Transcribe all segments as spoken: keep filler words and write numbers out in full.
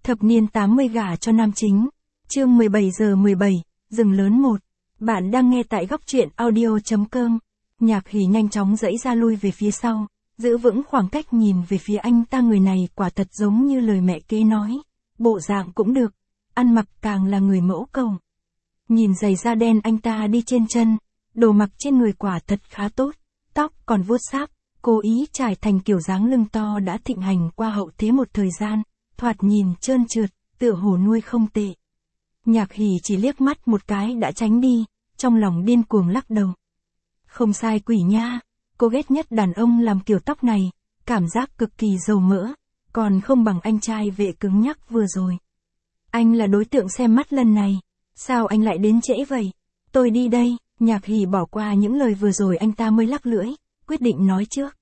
Thập niên tám mươi gả cho nam chính. Chương mười bảy giờ mười bảy, rừng lớn một. Bạn đang nghe tại góc truyện audio.com. Nhạc Hỉ nhanh chóng giãy ra lui về phía sau, giữ vững khoảng cách nhìn về phía anh ta. Người này quả thật giống như lời mẹ kế nói. Bộ dạng cũng được, ăn mặc càng là người mẫu cầu. Nhìn giày da đen anh ta đi trên chân, đồ mặc trên người quả thật khá tốt, tóc còn vuốt sáp, cố ý trải thành kiểu dáng lưng to đã thịnh hành qua hậu thế một thời gian, thoạt nhìn trơn trượt, tựa hồ nuôi không tệ. Nhạc Hỉ chỉ liếc mắt một cái đã tránh đi, trong lòng điên cuồng lắc đầu. Không sai quỷ nha, cô ghét nhất đàn ông làm kiểu tóc này, cảm giác cực kỳ dầu mỡ, còn không bằng anh trai vệ cứng nhắc vừa rồi. Anh là đối tượng xem mắt lần này, sao anh lại đến trễ vậy? Tôi đi đây. Nhạc Hỉ bỏ qua những lời vừa rồi anh ta mới lắc lưỡi, quyết định nói trước.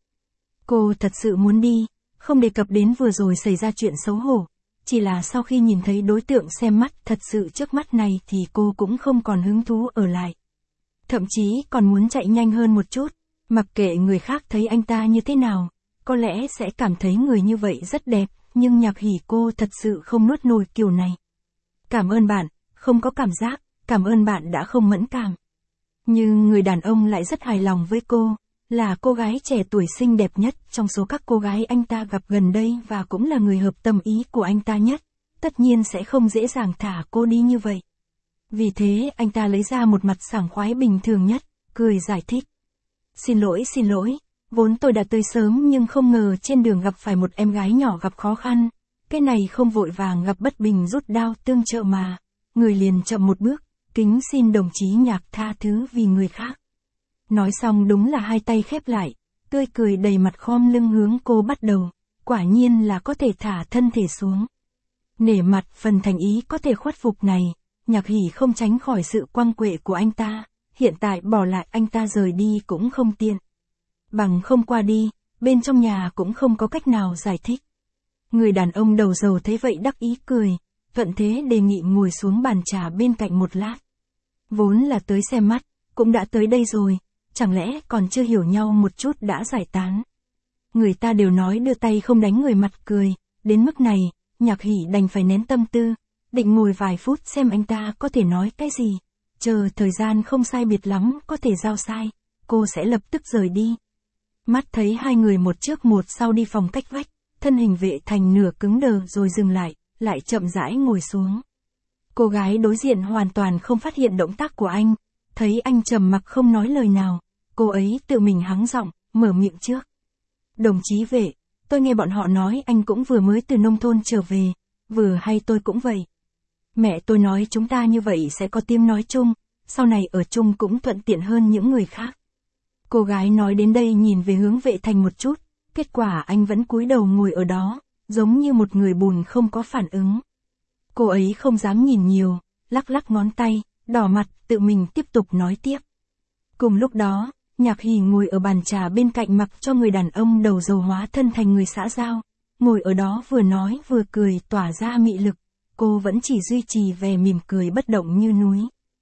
Cô thật sự muốn đi, không đề cập đến vừa rồi xảy ra chuyện xấu hổ, chỉ là sau khi nhìn thấy đối tượng xem mắt thật sự trước mắt này thì cô cũng không còn hứng thú ở lại. Thậm chí còn muốn chạy nhanh hơn một chút, mặc kệ người khác thấy anh ta như thế nào, có lẽ sẽ cảm thấy người như vậy rất đẹp, nhưng Nhạc Hỉ cô thật sự không nuốt nổi kiểu này. Cảm ơn bạn, không có cảm giác, cảm ơn bạn đã không mẫn cảm. Nhưng người đàn ông lại rất hài lòng với cô, là cô gái trẻ tuổi xinh đẹp nhất trong số các cô gái anh ta gặp gần đây và cũng là người hợp tâm ý của anh ta nhất, tất nhiên sẽ không dễ dàng thả cô đi như vậy. Vì thế anh ta lấy ra một mặt sảng khoái bình thường nhất, cười giải thích. Xin lỗi xin lỗi, vốn tôi đã tới sớm nhưng không ngờ trên đường gặp phải một em gái nhỏ gặp khó khăn, cái này không vội vàng gặp bất bình rút đao tương trợ mà, người liền chậm một bước. Kính xin đồng chí Nhạc tha thứ vì người khác. Nói xong đúng là hai tay khép lại, tươi cười đầy mặt khom lưng hướng cô bắt đầu, quả nhiên là có thể thả thân thể xuống. Nể mặt phần thành ý có thể khuất phục này, Nhạc Hỉ không tránh khỏi sự quăng quệ của anh ta, hiện tại bỏ lại anh ta rời đi cũng không tiện. Bằng không qua đi, bên trong nhà cũng không có cách nào giải thích. Người đàn ông đầu dầu thấy vậy đắc ý cười, thuận thế đề nghị ngồi xuống bàn trà bên cạnh một lát. Vốn là tới xem mắt, cũng đã tới đây rồi, chẳng lẽ còn chưa hiểu nhau một chút đã giải tán. Người ta đều nói đưa tay không đánh người mặt cười, đến mức này, Nhạc Hỉ đành phải nén tâm tư, định ngồi vài phút xem anh ta có thể nói cái gì, chờ thời gian không sai biệt lắm có thể giao sai, cô sẽ lập tức rời đi. Mắt thấy hai người một trước một sau đi phòng cách vách, thân hình Vệ Thành nửa cứng đờ rồi dừng lại, lại chậm rãi ngồi xuống. Cô gái đối diện hoàn toàn không phát hiện động tác của anh, thấy anh trầm mặc không nói lời nào, cô ấy tự mình hắng giọng, mở miệng trước. Đồng chí Vệ, tôi nghe bọn họ nói anh cũng vừa mới từ nông thôn trở về, vừa hay tôi cũng vậy. Mẹ tôi nói chúng ta như vậy sẽ có tiếng nói chung, sau này ở chung cũng thuận tiện hơn những người khác. Cô gái nói đến đây nhìn về hướng Vệ Thành một chút, kết quả anh vẫn cúi đầu ngồi ở đó, giống như một người bùn không có phản ứng. Cô ấy không dám nhìn nhiều, lắc lắc ngón tay, đỏ mặt, tự mình tiếp tục nói tiếp. Cùng lúc đó, Nhạc Hỉ ngồi ở bàn trà bên cạnh mặc cho người đàn ông đầu dầu hóa thân thành người xã giao, ngồi ở đó vừa nói vừa cười tỏa ra mị lực, cô vẫn chỉ duy trì vẻ mỉm cười bất động như núi.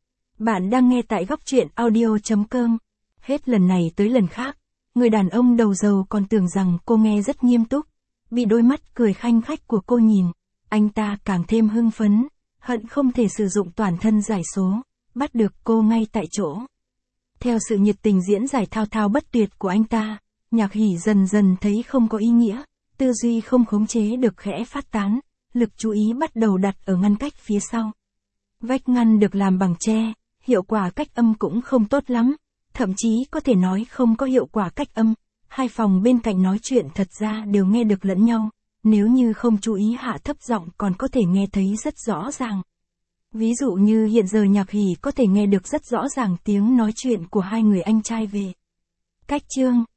Bạn đang nghe tại góc truyện audio.com. Hết lần này tới lần khác, người đàn ông đầu dầu còn tưởng rằng cô nghe rất nghiêm túc, bị đôi mắt cười khanh khách của cô nhìn. Anh ta càng thêm hưng phấn, hận không thể sử dụng toàn thân giải số, bắt được cô ngay tại chỗ. Theo sự nhiệt tình diễn giải thao thao bất tuyệt của anh ta, Nhạc Hỉ dần dần thấy không có ý nghĩa, tư duy không khống chế được khẽ phát tán, lực chú ý bắt đầu đặt ở ngăn cách phía sau. Vách ngăn được làm bằng tre, hiệu quả cách âm cũng không tốt lắm, thậm chí có thể nói không có hiệu quả cách âm, hai phòng bên cạnh nói chuyện thật ra đều nghe được lẫn nhau. Nếu như không chú ý hạ thấp giọng còn có thể nghe thấy rất rõ ràng. Ví dụ như hiện giờ Nhạc Hỉ có thể nghe được rất rõ ràng tiếng nói chuyện của hai người anh trai về. Cách chương,